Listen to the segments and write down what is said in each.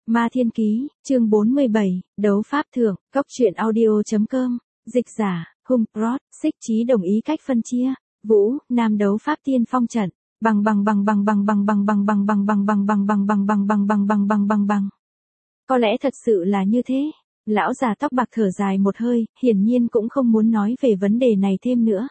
Ma Thiên Ký, chương 47, đấu pháp thượng, cốc truyện audio.com, dịch giả, Hung Prod, Xích Chí đồng ý cách phân chia, Vũ, Nam đấu pháp tiên phong trận, bằng. Có lẽ thật sự là như thế. Lão già tóc bạc thở dài một hơi, hiển nhiên cũng không muốn nói về vấn đề này thêm nữa.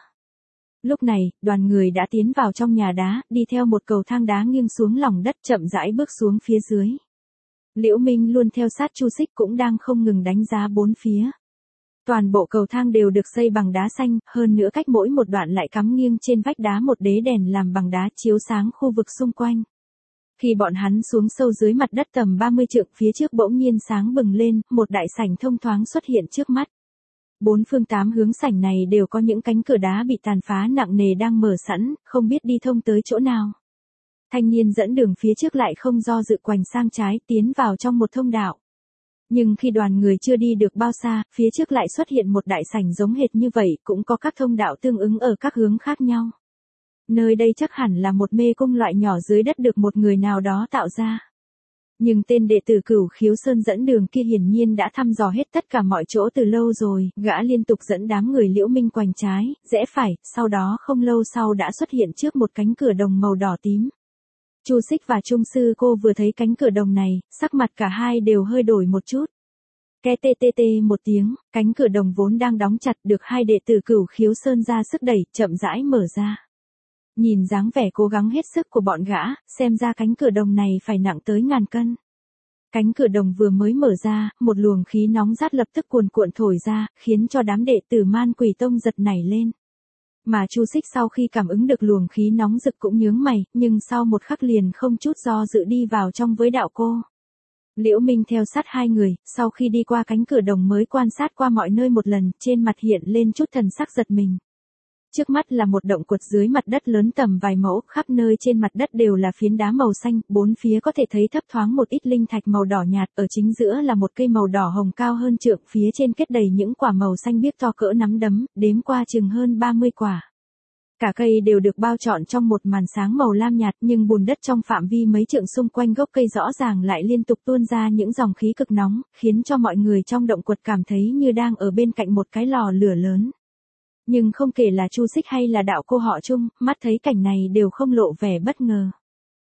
Lúc này, đoàn người đã tiến vào trong nhà đá, đi theo một cầu thang đá nghiêng xuống lòng đất chậm rãi bước xuống phía dưới. Liễu Minh luôn theo sát Chu Xích cũng đang không ngừng đánh giá bốn phía. Toàn bộ cầu thang đều được xây bằng đá xanh, hơn nữa cách mỗi một đoạn lại cắm nghiêng trên vách đá một đế đèn làm bằng đá chiếu sáng khu vực xung quanh. Khi bọn hắn xuống sâu dưới mặt đất tầm 30 trượng phía trước bỗng nhiên sáng bừng lên, một đại sảnh thông thoáng xuất hiện trước mắt. Bốn phương tám hướng sảnh này đều có những cánh cửa đá bị tàn phá nặng nề đang mở sẵn, không biết đi thông tới chỗ nào. Thanh niên dẫn đường phía trước lại không do dự quành sang trái tiến vào trong một thông đạo. Nhưng khi đoàn người chưa đi được bao xa, phía trước lại xuất hiện một đại sảnh giống hệt như vậy, cũng có các thông đạo tương ứng ở các hướng khác nhau. Nơi đây chắc hẳn là một mê cung loại nhỏ dưới đất được một người nào đó tạo ra. Nhưng tên đệ tử Cửu Khiếu Sơn dẫn đường kia hiển nhiên đã thăm dò hết tất cả mọi chỗ từ lâu rồi, gã liên tục dẫn đám người Liễu Minh quành trái, rẽ phải, sau đó không lâu sau đã xuất hiện trước một cánh cửa đồng màu đỏ tím. Chu Xích và Trung Sư Cô vừa thấy cánh cửa đồng này, sắc mặt cả hai đều hơi đổi một chút. Ke tê tê tê một tiếng, cánh cửa đồng vốn đang đóng chặt được hai đệ tử Cửu Khiếu Sơn ra sức đẩy, chậm rãi mở ra. Nhìn dáng vẻ cố gắng hết sức của bọn gã, xem ra cánh cửa đồng này phải nặng tới ngàn cân. Cánh cửa đồng vừa mới mở ra, một luồng khí nóng rát lập tức cuồn cuộn thổi ra, khiến cho đám đệ tử Man Quỷ Tông giật nảy lên. Mà Chu Xích sau khi cảm ứng được luồng khí nóng rực cũng nhướng mày, nhưng sau một khắc liền không chút do dự đi vào trong với đạo cô. Liễu Minh theo sát hai người, sau khi đi qua cánh cửa đồng mới quan sát qua mọi nơi một lần, trên mặt hiện lên chút thần sắc giật mình. Trước mắt là một động quật dưới mặt đất lớn tầm vài mẫu, khắp nơi trên mặt đất đều là phiến đá màu xanh, bốn phía có thể thấy thấp thoáng một ít linh thạch màu đỏ nhạt, ở chính giữa là một cây màu đỏ hồng cao hơn trượng, phía trên kết đầy những quả màu xanh biếc to cỡ nắm đấm, đếm qua chừng hơn 30 quả. Cả cây đều được bao trọn trong một màn sáng màu lam nhạt, nhưng bùn đất trong phạm vi mấy trượng xung quanh gốc cây rõ ràng lại liên tục tuôn ra những dòng khí cực nóng, khiến cho mọi người trong động quật cảm thấy như đang ở bên cạnh một cái lò lửa lớn. Nhưng không kể là Chu Xích hay là đạo cô họ Trung, mắt thấy cảnh này đều không lộ vẻ bất ngờ.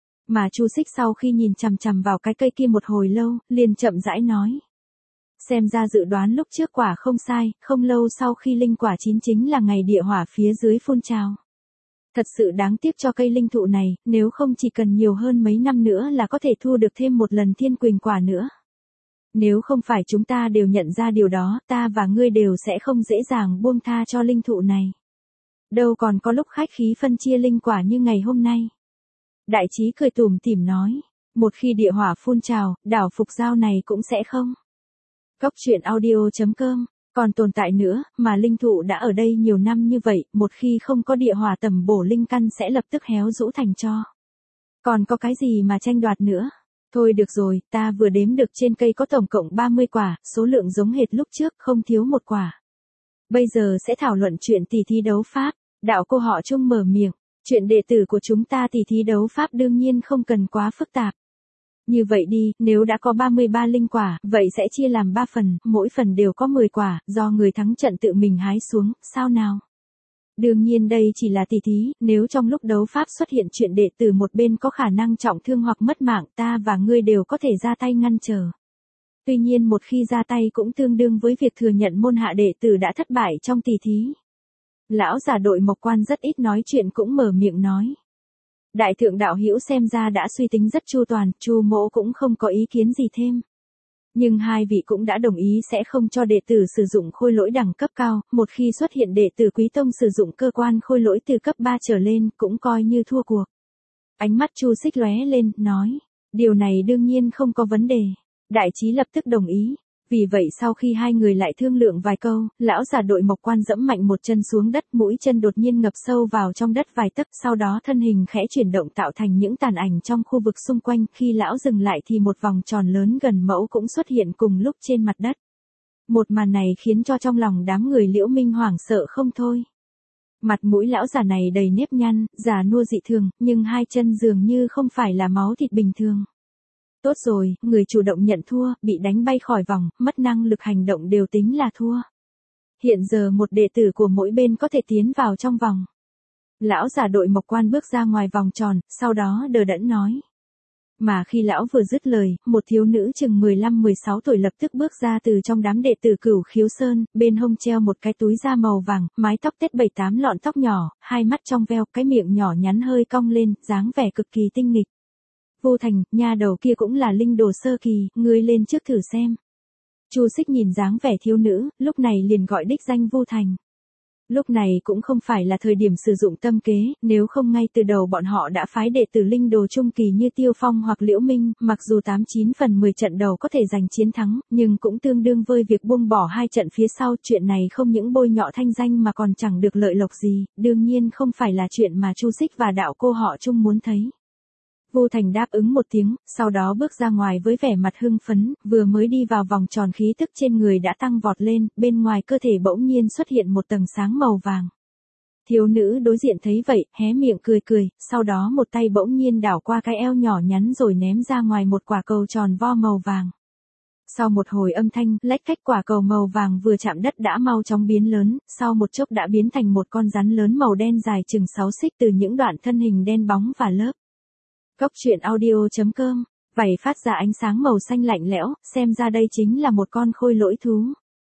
Mà Chu Xích sau khi nhìn chằm chằm vào cái cây kia một hồi lâu, liền chậm rãi nói. Xem ra dự đoán lúc trước quả không sai, không lâu sau khi linh quả chín chính là ngày địa hỏa phía dưới phun trào. Thật sự đáng tiếc cho cây linh thụ này, nếu không chỉ cần nhiều hơn mấy năm nữa là có thể thu được thêm một lần thiên quỳnh quả nữa. Nếu không phải chúng ta đều nhận ra điều đó, ta và ngươi đều sẽ không dễ dàng buông tha cho linh thụ này. Đâu còn có lúc khách khí phân chia linh quả như ngày hôm nay. Đại trí cười tủm tỉm nói, một khi địa hỏa phun trào, đảo Phục Giao này cũng sẽ không. Cốc truyện audio.com, còn tồn tại nữa, mà linh thụ đã ở đây nhiều năm như vậy, một khi không có địa hỏa tầm bổ linh căn sẽ lập tức héo rũ thành tro. Còn có cái gì mà tranh đoạt nữa? Thôi được rồi, ta vừa đếm được trên cây có tổng cộng 30 quả, số lượng giống hệt lúc trước, không thiếu một quả. Bây giờ sẽ thảo luận chuyện tỷ thí đấu pháp. Đạo cô họ Trung mở miệng, chuyện đệ tử của chúng ta tỷ thí đấu pháp đương nhiên không cần quá phức tạp. Như vậy đi, nếu đã có 33 linh quả, vậy sẽ chia làm 3 phần, mỗi phần đều có 10 quả, do người thắng trận tự mình hái xuống, sao nào? Đương nhiên đây chỉ là tỷ thí, nếu trong lúc đấu pháp xuất hiện chuyện đệ tử một bên có khả năng trọng thương hoặc mất mạng, ta và ngươi đều có thể ra tay ngăn trở. Tuy nhiên một khi ra tay cũng tương đương với việc thừa nhận môn hạ đệ tử đã thất bại trong tỷ thí. Lão giả đội Mộc Quan rất ít nói chuyện cũng mở miệng nói. Đại thượng đạo hữu xem ra đã suy tính rất chu toàn, Chu mỗ cũng không có ý kiến gì thêm. Nhưng hai vị cũng đã đồng ý sẽ không cho đệ tử sử dụng khôi lỗi đẳng cấp cao, một khi xuất hiện đệ tử Quý Tông sử dụng cơ quan khôi lỗi từ cấp 3 trở lên, cũng coi như thua cuộc. Ánh mắt Chu Xích lóe lên, nói, điều này đương nhiên không có vấn đề. Đại trí lập tức đồng ý. Vì vậy sau khi hai người lại thương lượng vài câu, lão già đội Mộc Quan dẫm mạnh một chân xuống đất, mũi chân đột nhiên ngập sâu vào trong đất vài tấc, sau đó thân hình khẽ chuyển động tạo thành những tàn ảnh trong khu vực xung quanh, khi lão dừng lại thì một vòng tròn lớn gần mẫu cũng xuất hiện cùng lúc trên mặt đất. Một màn này khiến cho trong lòng đám người Liễu Minh hoảng sợ không thôi. Mặt mũi lão già này đầy nếp nhăn, già nua dị thường, nhưng hai chân dường như không phải là máu thịt bình thường. Tốt rồi, người chủ động nhận thua, bị đánh bay khỏi vòng, mất năng lực hành động đều tính là thua. Hiện giờ một đệ tử của mỗi bên có thể tiến vào trong vòng. Lão giả đội Mộc Quan bước ra ngoài vòng tròn, sau đó đờ đẫn nói. Mà khi lão vừa dứt lời, một thiếu nữ chừng 15-16 tuổi lập tức bước ra từ trong đám đệ tử Cửu Khiếu Sơn, bên hông treo một cái túi da màu vàng, mái tóc tết 7-8 lọn tóc nhỏ, hai mắt trong veo, cái miệng nhỏ nhắn hơi cong lên, dáng vẻ cực kỳ tinh nghịch. Vu Thành, nha đầu kia cũng là linh đồ sơ kỳ, ngươi lên trước thử xem. Chu Xích nhìn dáng vẻ thiếu nữ, lúc này liền gọi đích danh Vu Thành. Lúc này cũng không phải là thời điểm sử dụng tâm kế, nếu không ngay từ đầu bọn họ đã phái đệ tử linh đồ trung kỳ như Tiêu Phong hoặc Liễu Minh, mặc dù 89 phần 10 trận đầu có thể giành chiến thắng, nhưng cũng tương đương với việc buông bỏ hai trận phía sau, chuyện này không những bôi nhọ thanh danh mà còn chẳng được lợi lộc gì, đương nhiên không phải là chuyện mà Chu Xích và đạo cô họ Chung muốn thấy. Vu Thành đáp ứng một tiếng, sau đó bước ra ngoài với vẻ mặt hưng phấn, vừa mới đi vào vòng tròn khí tức trên người đã tăng vọt lên, bên ngoài cơ thể bỗng nhiên xuất hiện một tầng sáng màu vàng. Thiếu nữ đối diện thấy vậy, hé miệng cười cười, sau đó một tay bỗng nhiên đảo qua cái eo nhỏ nhắn rồi ném ra ngoài một quả cầu tròn vo màu vàng. Sau một hồi âm thanh, lách cách quả cầu màu vàng vừa chạm đất đã mau chóng biến lớn, sau một chốc đã biến thành một con rắn lớn màu đen dài chừng 6 xích từ những đoạn thân hình đen bóng và lớp. Góc truyện audio.com, vảy phát ra ánh sáng màu xanh lạnh lẽo, xem ra đây chính là một con khôi lỗi thú.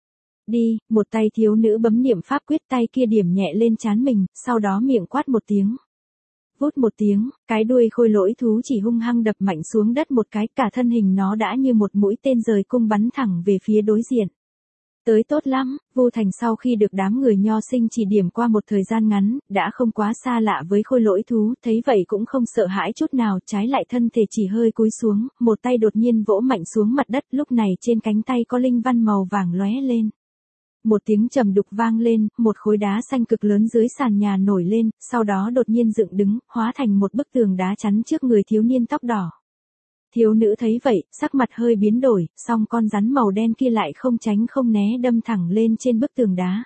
Đi, một tay thiếu nữ bấm niệm pháp quyết, tay kia điểm nhẹ lên trán mình, sau đó miệng quát một tiếng. Vút một tiếng, cái đuôi khôi lỗi thú chỉ hung hăng đập mạnh xuống đất một cái, cả thân hình nó đã như một mũi tên rời cung bắn thẳng về phía đối diện. Tới tốt lắm, Vu Thành sau khi được đám người Nho Sinh chỉ điểm qua một thời gian ngắn, đã không quá xa lạ với khôi lỗi thú, thấy vậy cũng không sợ hãi chút nào, trái lại thân thể chỉ hơi cúi xuống, một tay đột nhiên vỗ mạnh xuống mặt đất, lúc này trên cánh tay có linh văn màu vàng lóe lên. Một tiếng trầm đục vang lên, một khối đá xanh cực lớn dưới sàn nhà nổi lên, sau đó đột nhiên dựng đứng, hóa thành một bức tường đá chắn trước người thiếu niên tóc đỏ. Thiếu nữ thấy vậy, sắc mặt hơi biến đổi, song con rắn màu đen kia lại không tránh không né đâm thẳng lên trên bức tường đá.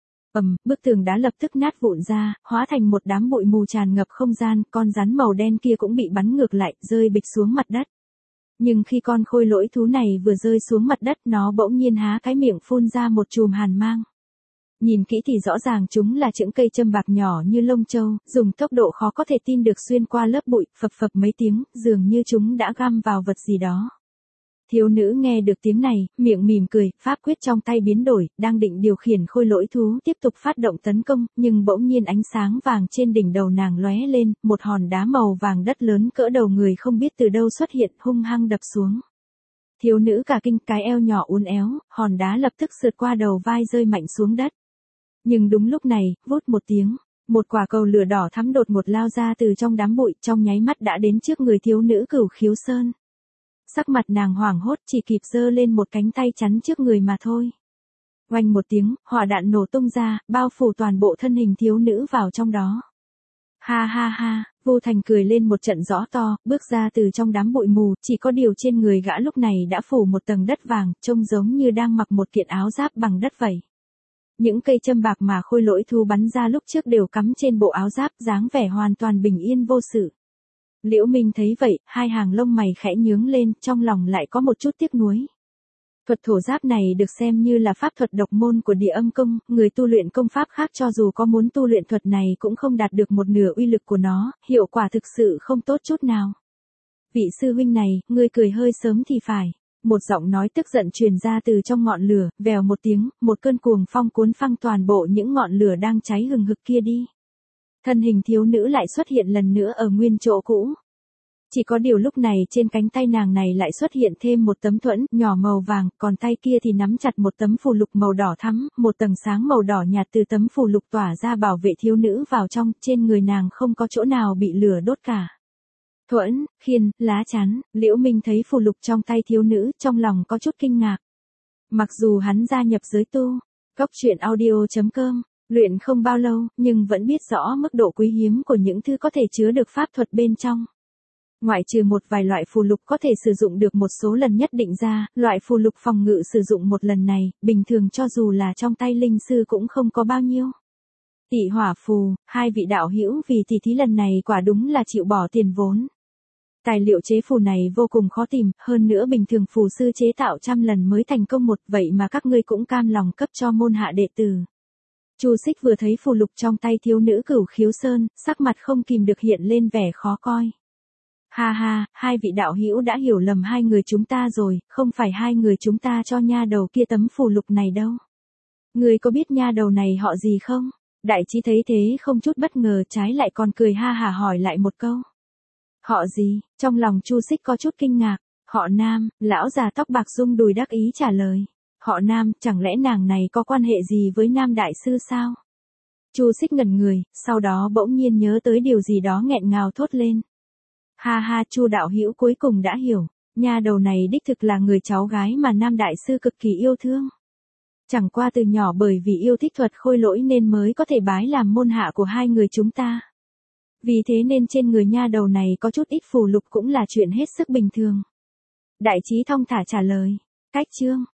Bức tường đá lập tức nát vụn ra, hóa thành một đám bụi mù tràn ngập không gian, con rắn màu đen kia cũng bị bắn ngược lại, rơi bịch xuống mặt đất. Nhưng khi con khôi lỗi thú này vừa rơi xuống mặt đất, nó bỗng nhiên há cái miệng phun ra một chùm hàn mang. Nhìn kỹ thì rõ ràng chúng là những cây châm bạc nhỏ như lông châu, dùng tốc độ khó có thể tin được xuyên qua lớp bụi, phập phập mấy tiếng, dường như chúng đã găm vào vật gì đó. Thiếu nữ nghe được tiếng này, miệng mỉm cười, pháp quyết trong tay biến đổi, đang định điều khiển khôi lỗi thú tiếp tục phát động tấn công, nhưng bỗng nhiên ánh sáng vàng trên đỉnh đầu nàng lóe lên, một hòn đá màu vàng đất lớn cỡ đầu người không biết từ đâu xuất hiện, hung hăng đập xuống. Thiếu nữ cả kinh, cái eo nhỏ uốn éo, hòn đá lập tức sượt qua đầu vai rơi mạnh xuống đất. Nhưng đúng lúc này, vút một tiếng, một quả cầu lửa đỏ thắm đột ngột lao ra từ trong đám bụi, trong nháy mắt đã đến trước người thiếu nữ Cửu Khiếu Sơn. Sắc mặt nàng hoảng hốt, chỉ kịp giơ lên một cánh tay chắn trước người mà thôi. Oanh một tiếng, hỏa đạn nổ tung ra, bao phủ toàn bộ thân hình thiếu nữ vào trong đó. Ha ha ha, Vu Thành cười lên một trận rõ to, bước ra từ trong đám bụi mù, chỉ có điều trên người gã lúc này đã phủ một tầng đất vàng, trông giống như đang mặc một kiện áo giáp bằng đất vậy. Những cây châm bạc mà khôi lỗi thú bắn ra lúc trước đều cắm trên bộ áo giáp, dáng vẻ hoàn toàn bình yên vô sự. Liễu Minh thấy vậy, hai hàng lông mày khẽ nhướng lên, trong lòng lại có một chút tiếc nuối. Thuật thổ giáp này được xem như là pháp thuật độc môn của Địa Âm Công, người tu luyện công pháp khác cho dù có muốn tu luyện thuật này cũng không đạt được một nửa uy lực của nó, hiệu quả thực sự không tốt chút nào. Vị sư huynh này, ngươi cười hơi sớm thì phải. Một giọng nói tức giận truyền ra từ trong ngọn lửa, vèo một tiếng, một cơn cuồng phong cuốn phăng toàn bộ những ngọn lửa đang cháy hừng hực kia đi. Thân hình thiếu nữ lại xuất hiện lần nữa ở nguyên chỗ cũ. Chỉ có điều lúc này trên cánh tay nàng này lại xuất hiện thêm một tấm thuẫn nhỏ màu vàng, còn tay kia thì nắm chặt một tấm phù lục màu đỏ thắm, một tầng sáng màu đỏ nhạt từ tấm phù lục tỏa ra bảo vệ thiếu nữ vào trong, trên người nàng không có chỗ nào bị lửa đốt cả. Thuẫn, khiên, lá chắn, Liễu Minh thấy phù lục trong tay thiếu nữ, trong lòng có chút kinh ngạc. Mặc dù hắn gia nhập giới tu, Góc truyện audio.com, luyện không bao lâu, nhưng vẫn biết rõ mức độ quý hiếm của những thứ có thể chứa được pháp thuật bên trong. Ngoại trừ một vài loại phù lục có thể sử dụng được một số lần nhất định ra, loại phù lục phòng ngự sử dụng một lần này, bình thường cho dù là trong tay linh sư cũng không có bao nhiêu. Tị hỏa phù, hai vị đạo hữu vì tỷ thí lần này quả đúng là chịu bỏ tiền vốn. Tài liệu chế phù này vô cùng khó tìm, hơn nữa bình thường phù sư chế tạo trăm lần mới thành công một, vậy mà các ngươi cũng cam lòng cấp cho môn hạ đệ tử. Chu Xích vừa thấy phù lục trong tay thiếu nữ Cửu Khiếu Sơn, sắc mặt không kìm được hiện lên vẻ khó coi. Ha ha, hai vị đạo hữu đã hiểu lầm hai người chúng ta rồi, không phải hai người chúng ta cho nha đầu kia tấm phù lục này đâu. Người có biết nha đầu này họ gì không? Đại trí thấy thế không chút bất ngờ, trái lại còn cười ha hả hỏi lại một câu. Họ gì? Trong lòng Chu Xích có chút kinh ngạc. Họ Nam, lão già tóc bạc rung đùi đắc ý trả lời. Họ Nam, chẳng lẽ nàng này có quan hệ gì với Nam đại sư sao? Chu Xích ngẩn người, sau đó bỗng nhiên nhớ tới điều gì đó nghẹn ngào thốt lên. Ha ha, Chu đạo hữu cuối cùng đã hiểu, nha đầu này đích thực là người cháu gái mà Nam đại sư cực kỳ yêu thương. Chẳng qua từ nhỏ bởi vì yêu thích thuật khôi lỗi nên mới có thể bái làm môn hạ của hai người chúng ta. Vì thế nên trên người nha đầu này có chút ít phù lục cũng là chuyện hết sức bình thường. Đại trí thong thả trả lời. Cách chương